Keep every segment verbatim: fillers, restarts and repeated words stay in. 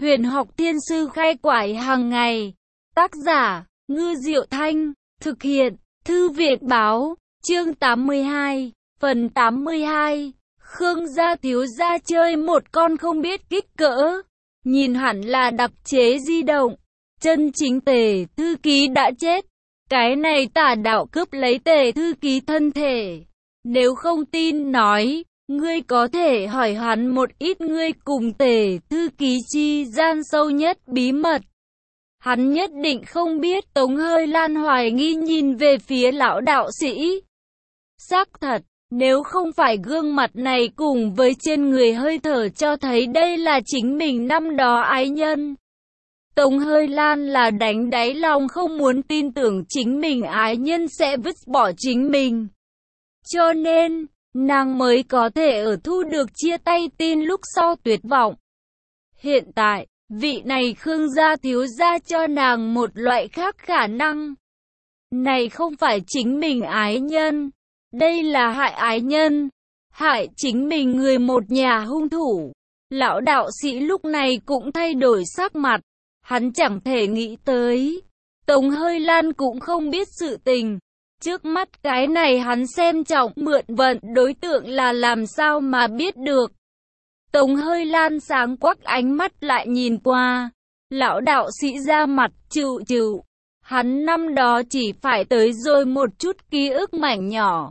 Huyền học thiên sư khai quải hàng ngày. Tác giả, Ngư Diệu Thanh. Thực hiện, Thư viện báo. Chương tám mươi hai, phần tám mươi hai. Khương gia thiếu gia chơi một con không biết kích cỡ. Nhìn hẳn là đặc chế di động. Chân chính Tề thư ký đã chết. Cái này tả đạo cướp lấy Tề thư ký thân thể. Nếu không tin nói, ngươi có thể hỏi hắn một ít ngươi cùng Tề thư ký chi gian sâu nhất bí mật. Hắn nhất định không biết. Tống Hơi Lan hoài nghi nhìn về phía lão đạo sĩ. Xác thật, nếu không phải gương mặt này cùng với trên người hơi thở cho thấy đây là chính mình năm đó ái nhân. Tống Hơi Lan là đánh đáy lòng không muốn tin tưởng chính mình ái nhân sẽ vứt bỏ chính mình. Cho nên, nàng mới có thể ở thu được chia tay tin lúc sau tuyệt vọng. Hiện tại, vị này Khương gia thiếu gia cho nàng một loại khác khả năng. Này không phải chính mình ái nhân, đây là hại ái nhân, hại chính mình người một nhà hung thủ. Lão đạo sĩ lúc này cũng thay đổi sắc mặt, hắn chẳng thể nghĩ tới. Tống Hơi Lan cũng không biết sự tình. Trước mắt cái này hắn xem trọng mượn vận đối tượng là làm sao mà biết được. Tống Hơi Lan sáng quắc ánh mắt lại nhìn qua. Lão đạo sĩ ra mặt chịu chịu. Hắn năm đó chỉ phải tới rồi một chút ký ức mảnh nhỏ.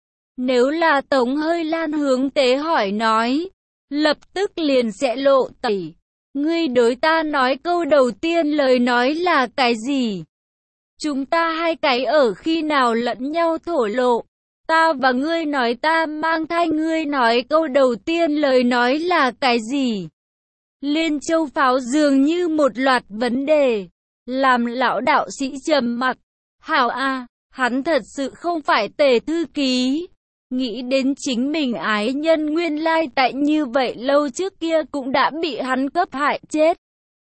Nếu là Tống Hơi Lan hướng tế hỏi nói, lập tức liền sẽ lộ tẩy. Ngươi đối ta nói câu đầu tiên lời nói là cái gì? Chúng ta hai cái ở khi nào lẫn nhau thổ lộ? Ta và ngươi nói ta mang thai, ngươi nói câu đầu tiên lời nói là cái gì? Liên Châu Pháo dường như một loạt vấn đề, làm lão đạo sĩ trầm mặc. Hảo a, hắn thật sự không phải Tề thư ký. Nghĩ đến chính mình ái nhân nguyên lai tại như vậy lâu trước kia cũng đã bị hắn cấp hại chết.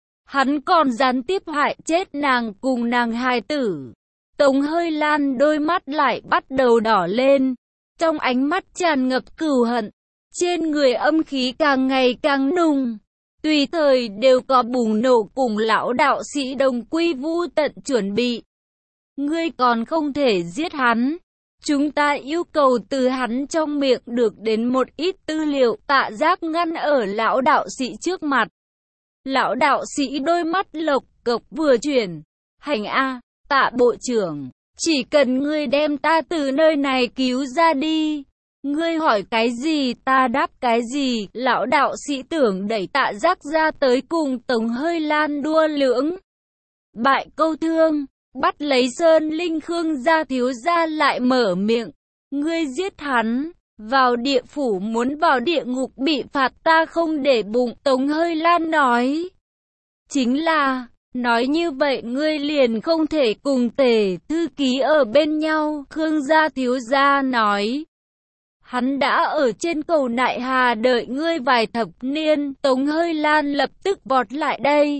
Hắn còn gián tiếp hại chết nàng cùng nàng hài tử. Tống Hơi Lan đôi mắt lại bắt đầu đỏ lên, trong ánh mắt tràn ngập cừu hận, trên người âm khí càng ngày càng nùng, tùy thời đều có bùng nổ cùng lão đạo sĩ đồng quy vu tận chuẩn bị. Ngươi còn không thể giết hắn, chúng ta yêu cầu từ hắn trong miệng được đến một ít tư liệu. Tạ Giác ngăn ở lão đạo sĩ trước mặt. Lão đạo sĩ đôi mắt lộc cộc vừa chuyển. Hành a, Tạ bộ trưởng, chỉ cần ngươi đem ta từ nơi này cứu ra đi. Ngươi hỏi cái gì ta đáp cái gì. Lão đạo sĩ tưởng đẩy Tạ Giác ra tới cùng Tống Hơi Lan đua lưỡng bại câu thương. Bắt lấy Sơn Linh Khương gia thiếu gia lại mở miệng. Ngươi giết hắn, vào địa phủ muốn vào địa ngục bị phạt ta không để bụng. Tống Hơi Lan nói. Chính là, nói như vậy ngươi liền không thể cùng Tề thư ký ở bên nhau. Khương gia thiếu gia nói. Hắn đã ở trên cầu Nại Hà đợi ngươi vài thập niên. Tống Hơi Lan lập tức vọt lại đây.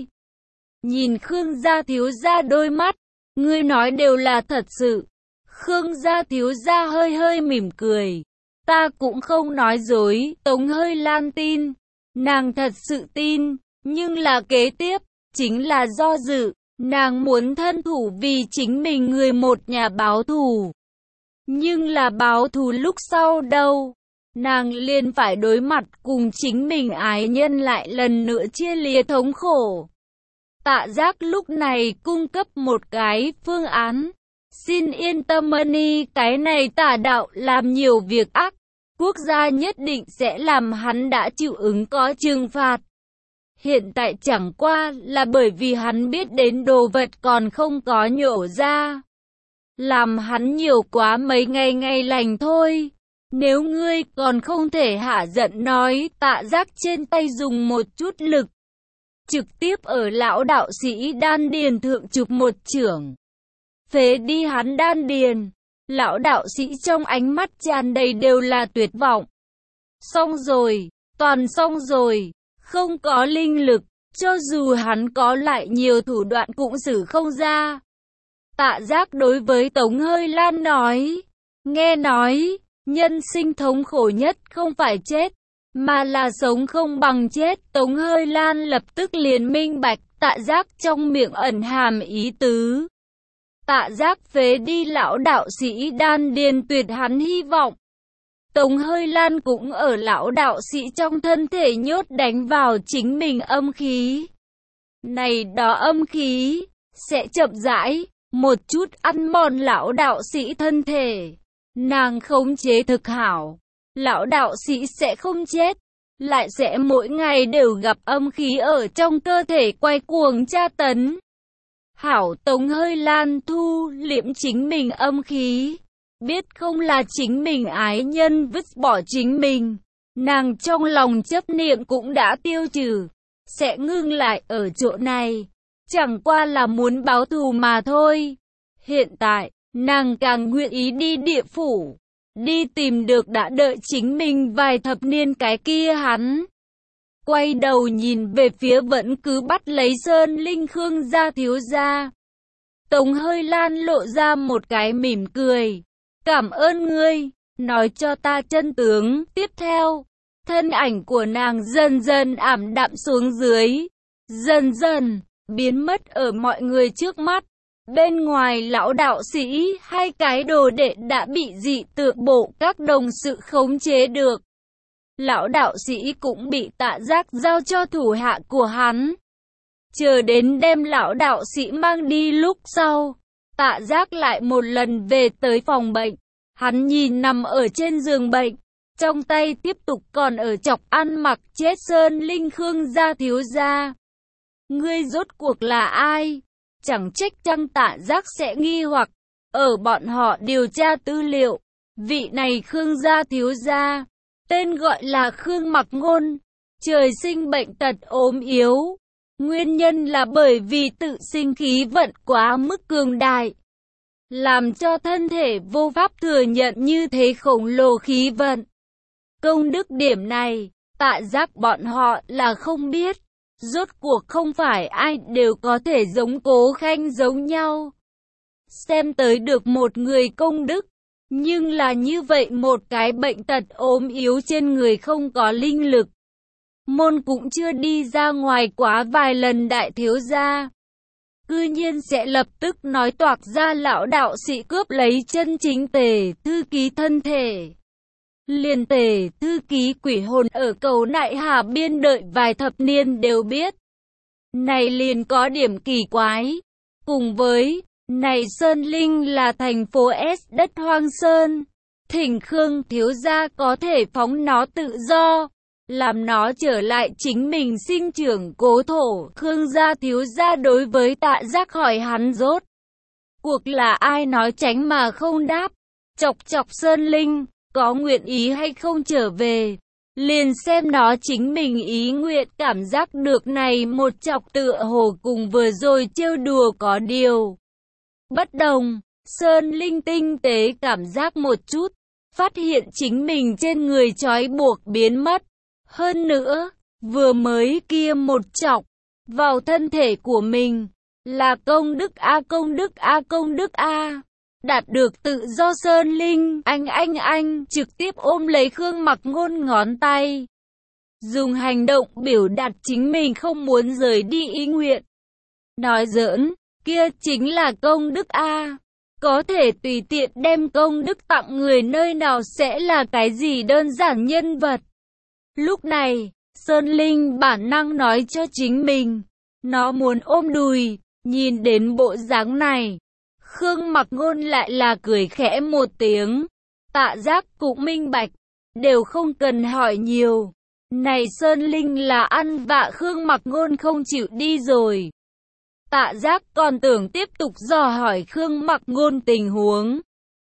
Nhìn Khương gia thiếu gia đôi mắt. Ngươi nói đều là thật sự. Khương gia thiếu gia hơi hơi mỉm cười. Ta cũng không nói dối. Tống Hơi Lan tin. Nàng thật sự tin. Nhưng là kế tiếp, chính là do dự. Nàng muốn thân thủ vì chính mình người một nhà báo thù. Nhưng là báo thù lúc sau đâu. Nàng liền phải đối mặt cùng chính mình ái nhân lại lần nữa chia lìa thống khổ. Tạ Giác lúc này cung cấp một cái phương án. Xin yên tâm Mani, cái này tả đạo làm nhiều việc ác. Quốc gia nhất định sẽ làm hắn đã chịu ứng có trừng phạt. Hiện tại chẳng qua là bởi vì hắn biết đến đồ vật còn không có nhổ ra. Làm hắn nhiều quá mấy ngày ngày lành thôi. Nếu ngươi còn không thể hạ giận nói. Tạ Giác trên tay dùng một chút lực. Trực tiếp ở lão đạo sĩ đan điền thượng chụp một chưởng. Phế đi hắn đan điền. Lão đạo sĩ trong ánh mắt tràn đầy đều là tuyệt vọng. Xong rồi, toàn xong rồi. Không có linh lực, cho dù hắn có lại nhiều thủ đoạn cũng xử không ra. Tạ Giác đối với Tống Hơi Lan nói. Nghe nói, nhân sinh thống khổ nhất không phải chết, mà là sống không bằng chết. Tống Hơi Lan lập tức liền minh bạch Tạ Giác trong miệng ẩn hàm ý tứ. Tạ Giác phế đi lão đạo sĩ đan điền tuyệt hắn hy vọng. Tống Hơi Lan cũng ở lão đạo sĩ trong thân thể nhốt đánh vào chính mình âm khí. Này đó âm khí sẽ chậm rãi một chút ăn mòn lão đạo sĩ thân thể. Nàng khống chế thực hảo, lão đạo sĩ sẽ không chết, lại sẽ mỗi ngày đều gặp âm khí ở trong cơ thể quay cuồng tra tấn. Hảo, Tống Hơi Lan thu liễm chính mình âm khí, biết không là chính mình ái nhân vứt bỏ chính mình, nàng trong lòng chấp niệm cũng đã tiêu trừ, sẽ ngưng lại ở chỗ này, chẳng qua là muốn báo thù mà thôi. Hiện tại, nàng càng nguyện ý đi địa phủ, đi tìm được đã đợi chính mình vài thập niên cái kia hắn. Quay đầu nhìn về phía vẫn cứ bắt lấy Sơn Linh Khương gia thiếu gia. Tống Hơi Lan lộ ra một cái mỉm cười. Cảm ơn ngươi, nói cho ta chân tướng. Tiếp theo, thân ảnh của nàng dần dần ảm đạm xuống dưới, dần dần biến mất ở mọi người trước mắt. Bên ngoài lão đạo sĩ, hai cái đồ đệ đã bị dị tượng bộ các đồng sự khống chế được. Lão đạo sĩ cũng bị Tạ Giác giao cho thủ hạ của hắn. Chờ đến đem lão đạo sĩ mang đi lúc sau, Tạ Giác lại một lần về tới phòng bệnh. Hắn nhìn nằm ở trên giường bệnh, trong tay tiếp tục còn ở chọc ăn mặc chết Sơn Linh Khương gia thiếu gia. Ngươi rốt cuộc là ai? Chẳng trách chăng Tạ Giác sẽ nghi hoặc. Ở bọn họ điều tra tư liệu, vị này Khương gia thiếu gia, tên gọi là Khương Mặc Ngôn, trời sinh bệnh tật ốm yếu. Nguyên nhân là bởi vì tự sinh khí vận quá mức cường đại, làm cho thân thể vô pháp thừa nhận như thế khổng lồ khí vận. Công đức điểm này, Tạ Giác bọn họ là không biết. Rốt cuộc không phải ai đều có thể giống Cố Khanh giống nhau, xem tới được một người công đức, nhưng là như vậy một cái bệnh tật ốm yếu trên người không có linh lực. Môn cũng chưa đi ra ngoài quá vài lần đại thiếu gia, cư nhiên sẽ lập tức nói toạc ra lão đạo sĩ cướp lấy chân chính Tề thư ký thân thể. Liền Tề thư ký quỷ hồn ở cầu Nại Hà biên đợi vài thập niên đều biết. Này liền có điểm kỳ quái. Cùng với, này Sơn Linh là thành phố S đất hoang sơn. Thỉnh Khương thiếu gia có thể phóng nó tự do, làm nó trở lại chính mình sinh trưởng cố thổ. Khương gia thiếu gia đối với Tạ Giác hỏi hắn rốt cuộc là ai nói tránh mà không đáp. Chọc chọc Sơn Linh, có nguyện ý hay không trở về, liền xem nó chính mình ý nguyện. Cảm giác được này một chọc tựa hồ cùng vừa rồi trêu đùa có điều bất đồng. Sơn Linh tinh tế cảm giác một chút, phát hiện chính mình trên người trói buộc biến mất. Hơn nữa, vừa mới kia một chọc vào thân thể của mình là công đức A, công đức A, công đức A. Đạt được tự do. Sơn Linh anh anh anh trực tiếp ôm lấy Khương Mặc Ngôn ngón tay, dùng hành động biểu đạt chính mình không muốn rời đi ý nguyện. Nói giỡn, kia chính là công đức A, có thể tùy tiện đem công đức tặng người nơi nào sẽ là cái gì đơn giản nhân vật. Lúc này, Sơn Linh bản năng nói cho chính mình, nó muốn ôm đùi. Nhìn đến bộ dáng này, Khương Mặc Ngôn lại là cười khẽ một tiếng. Tạ Giác cũng minh bạch, đều không cần hỏi nhiều. Này Sơn Linh là ăn vạ Khương Mặc Ngôn không chịu đi rồi. Tạ Giác còn tưởng tiếp tục dò hỏi Khương Mặc Ngôn tình huống.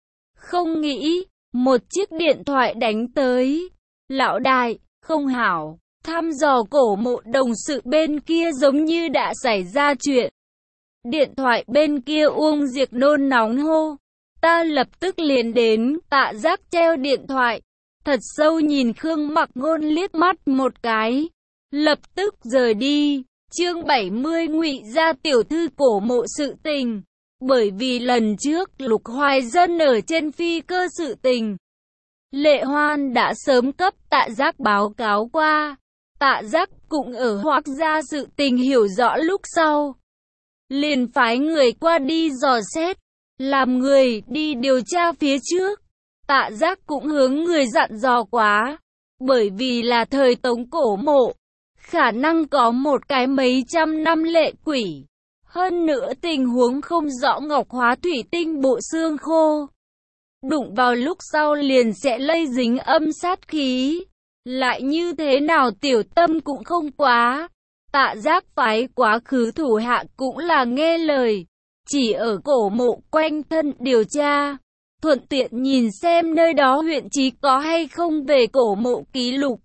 Không nghĩ, một chiếc điện thoại đánh tới. Lão đại, không hảo, thăm dò cổ mộ đồng sự bên kia giống như đã xảy ra chuyện. Điện thoại bên kia Uông Diệc nôn nóng hô. Ta lập tức liền đến. Tạ Giác treo điện thoại, thật sâu nhìn Khương Mặc Ngôn liếc mắt một cái, lập tức rời đi. Chương bảy mươi ngụy gia tiểu thư cổ mộ sự tình. Bởi vì lần trước Lục Hoài Dân ở trên phi cơ sự tình, Lệ Hoan đã sớm cấp Tạ Giác báo cáo qua. Tạ Giác cũng ở Hoắc gia sự tình hiểu rõ lúc sau, liền phái người qua đi dò xét, làm người đi điều tra phía trước. Tạ Giác cũng hướng người dặn dò quá, bởi vì là thời Tống cổ mộ, khả năng có một cái mấy trăm năm lệ quỷ. Hơn nữa tình huống không rõ ngọc hóa thủy tinh bộ xương khô, đụng vào lúc sau liền sẽ lây dính âm sát khí. Lại như thế nào tiểu tâm cũng không quá. Tạ Giác phái quá khứ thủ hạ cũng là nghe lời, chỉ ở cổ mộ quanh thân điều tra, thuận tiện nhìn xem nơi đó huyện trí có hay không về cổ mộ ký lục.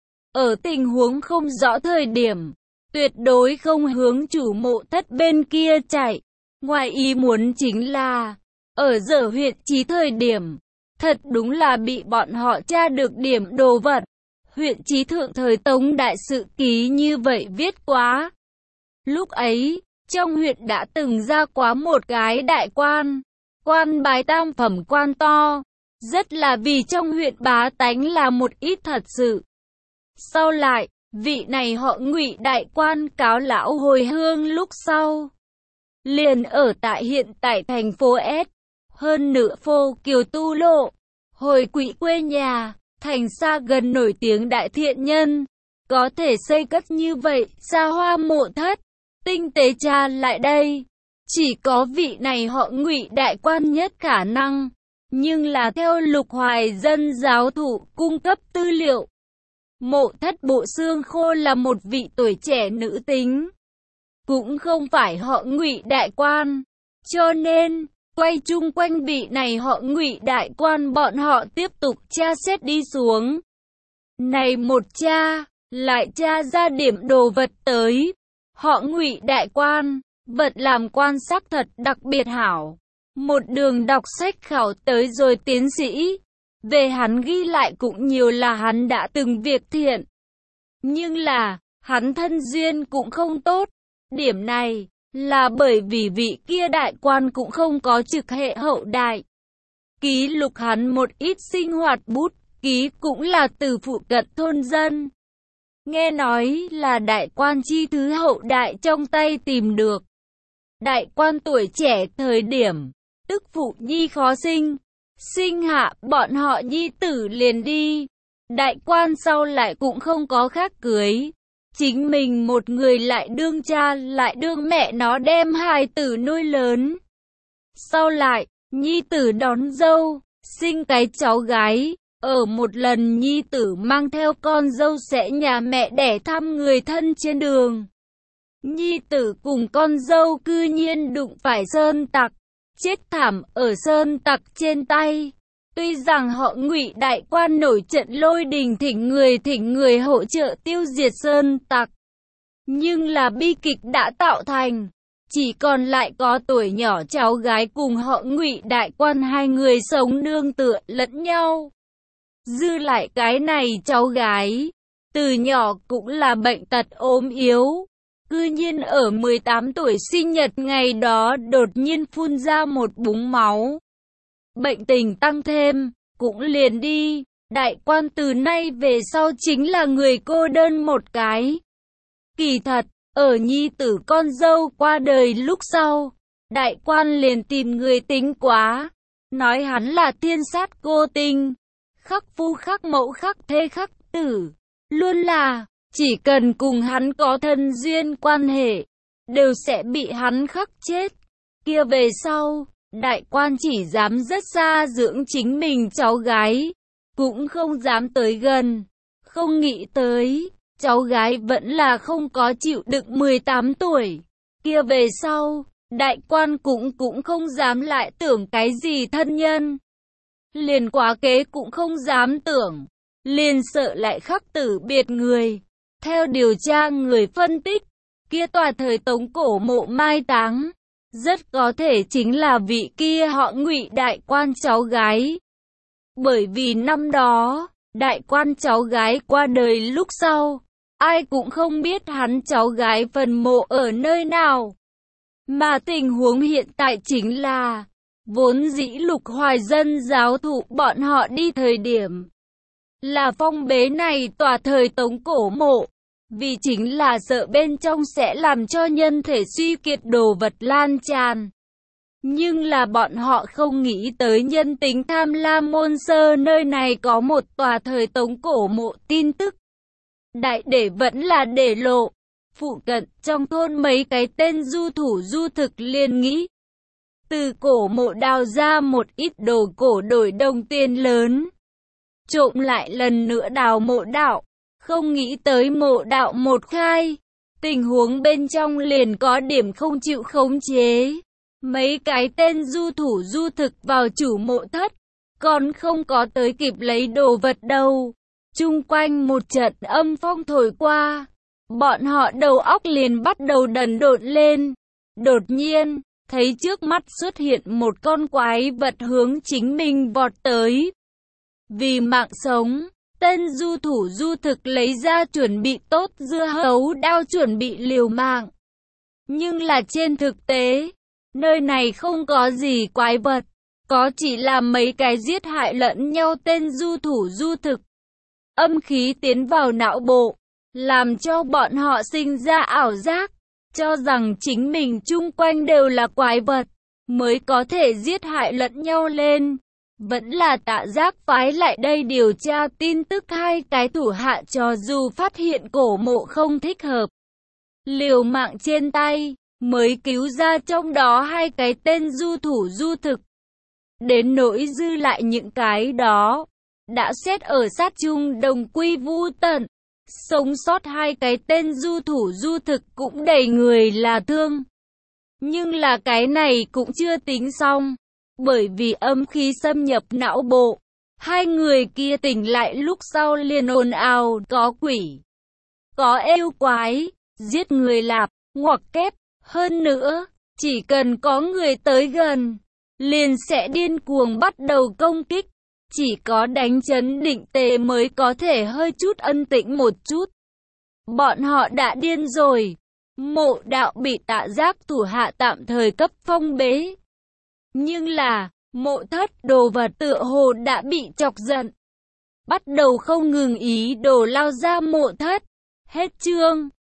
Ở tình huống không rõ thời điểm, tuyệt đối không hướng chủ mộ thất bên kia chạy. Ngoài ý muốn chính là, ở giờ huyện trí thời điểm, thật đúng là bị bọn họ tra được điểm đồ vật. Huyện trí thượng thời Tống đại sự ký như vậy viết quá. Lúc ấy, trong huyện đã từng ra quá một cái đại quan, quan bái tam phẩm quan to, rất là vì trong huyện bá tánh là một ít thật sự. Sau lại, vị này họ Ngụy đại quan cáo lão hồi hương lúc sau, liền ở tại hiện tại thành phố S, hơn nửa phô Kiều Tu Lộ, hồi quỹ quê nhà, thành xa gần nổi tiếng đại thiện nhân, có thể xây cất như vậy, xa hoa mộ thất, tinh tế tra lại đây. Chỉ có vị này họ Ngụy đại quan nhất khả năng, nhưng là theo Lục Hoài Dân giáo thụ cung cấp tư liệu. Mộ thất bộ xương khô là một vị tuổi trẻ nữ tính, cũng không phải họ Ngụy đại quan, cho nên quay chung quanh vị này họ Ngụy đại quan bọn họ tiếp tục tra xét đi xuống. Này một tra, lại tra ra điểm đồ vật tới. Họ Ngụy đại quan, vật làm quan sắc thật đặc biệt hảo. Một đường đọc sách khảo tới rồi tiến sĩ. Về hắn ghi lại cũng nhiều là hắn đã từng việc thiện. Nhưng là, hắn thân duyên cũng không tốt. Điểm này là bởi vì vị kia đại quan cũng không có trực hệ hậu đại. Ký lục hắn một ít sinh hoạt bút ký cũng là từ phụ cận thôn dân. Nghe nói là đại quan chi thứ hậu đại trong tay tìm được. Đại quan tuổi trẻ thời điểm, tức phụ nhi khó sinh, sinh hạ bọn họ nhi tử liền đi. Đại quan sau lại cũng không có khác cưới. Chính mình một người lại đương cha lại đương mẹ nó đem hài tử nuôi lớn. Sau lại, nhi tử đón dâu, sinh cái cháu gái. Ở một lần nhi tử mang theo con dâu sẽ nhà mẹ đẻ thăm người thân trên đường. Nhi tử cùng con dâu cư nhiên đụng phải sơn tặc, chết thảm ở sơn tặc trên tay. Tuy rằng họ Ngụy đại quan nổi trận lôi đình thỉnh người thỉnh người hỗ trợ tiêu diệt sơn tặc, nhưng là bi kịch đã tạo thành, chỉ còn lại có tuổi nhỏ cháu gái cùng họ Ngụy đại quan hai người sống nương tựa lẫn nhau. Dư lại cái này cháu gái, từ nhỏ cũng là bệnh tật ốm yếu, cư nhiên ở mười tám tuổi sinh nhật ngày đó đột nhiên phun ra một búng máu. Bệnh tình tăng thêm, cũng liền đi. Đại quan từ nay về sau chính là người cô đơn một cái. Kỳ thật, ở nhi tử con dâu qua đời lúc sau, đại quan liền tìm người tính quá, nói hắn là thiên sát cô tinh, khắc phu khắc mẫu khắc thê khắc tử, luôn là, chỉ cần cùng hắn có thân duyên quan hệ, đều sẽ bị hắn khắc chết. Kia về sau, đại quan chỉ dám rất xa dưỡng chính mình cháu gái, cũng không dám tới gần. Không nghĩ tới, cháu gái vẫn là không có chịu đựng mười tám tuổi. Kia về sau, đại quan cũng cũng không dám lại tưởng cái gì thân nhân. Liền quá kế cũng không dám tưởng, liền sợ lại khắc tử biệt người. Theo điều tra người phân tích, kia tòa thời Tống cổ mộ mai táng, rất có thể chính là vị kia họ Ngụy đại quan cháu gái. Bởi vì năm đó, đại quan cháu gái qua đời lúc sau, ai cũng không biết hắn cháu gái phần mộ ở nơi nào. Mà tình huống hiện tại chính là, Vốn dĩ Lục Hoài Dân giáo thụ bọn họ đi thời điểm là phong bế này tòa thời Tống cổ mộ, vì chính là sợ bên trong sẽ làm cho nhân thể suy kiệt đồ vật lan tràn. Nhưng là bọn họ không nghĩ tới nhân tính tham lam môn sơ nơi này có một tòa thời Tống cổ mộ tin tức. Đại để vẫn là để lộ. Phụ cận trong thôn mấy cái tên du thủ du thực liền nghĩ. Từ cổ mộ đào ra một ít đồ cổ đổi đồng tiền lớn. Trộm lại lần nữa đào mộ đạo. Không nghĩ tới mộ đạo một khai. Tình huống bên trong liền có điểm không chịu khống chế. Mấy cái tên du thủ du thực vào chủ mộ thất. Còn không có tới kịp lấy đồ vật đâu. Chung quanh một trận âm phong thổi qua. Bọn họ đầu óc liền bắt đầu đần độn lên. Đột nhiên, thấy trước mắt xuất hiện một con quái vật hướng chính mình vọt tới. Vì mạng sống, tên du thủ du thực lấy ra chuẩn bị tốt dưa hấu đao chuẩn bị liều mạng. Nhưng là trên thực tế, nơi này không có gì quái vật, có chỉ là mấy cái giết hại lẫn nhau tên du thủ du thực. Âm khí tiến vào não bộ, làm cho bọn họ sinh ra ảo giác, cho rằng chính mình chung quanh đều là quái vật, mới có thể giết hại lẫn nhau lên. Vẫn là Tạ Giác phái lại đây điều tra tin tức hai cái thủ hạ cho dù phát hiện cổ mộ không thích hợp. Liều mạng trên tay, mới cứu ra trong đó hai cái tên du thủ du thực. Đến nỗi dư lại những cái đó, đã xét ở sát chung đồng quy vu tận. Sống sót hai cái tên du thủ du thực cũng đầy người là thương. Nhưng là cái này cũng chưa tính xong. Bởi vì âm khí xâm nhập não bộ, hai người kia tỉnh lại lúc sau liền ồn ào, có quỷ, có yêu quái, giết người lạp, ngoặc kép. Hơn nữa, chỉ cần có người tới gần, liền sẽ điên cuồng bắt đầu công kích. Chỉ có đánh chấn định tề mới có thể hơi chút ân tĩnh một chút. Bọn họ đã điên rồi. Mộ đạo bị Tạ Giác thủ hạ tạm thời cấp phong bế. Nhưng là, mộ thất đồ vật tựa hồ đã bị chọc giận. Bắt đầu không ngừng ý đồ lao ra mộ thất. Hết chương.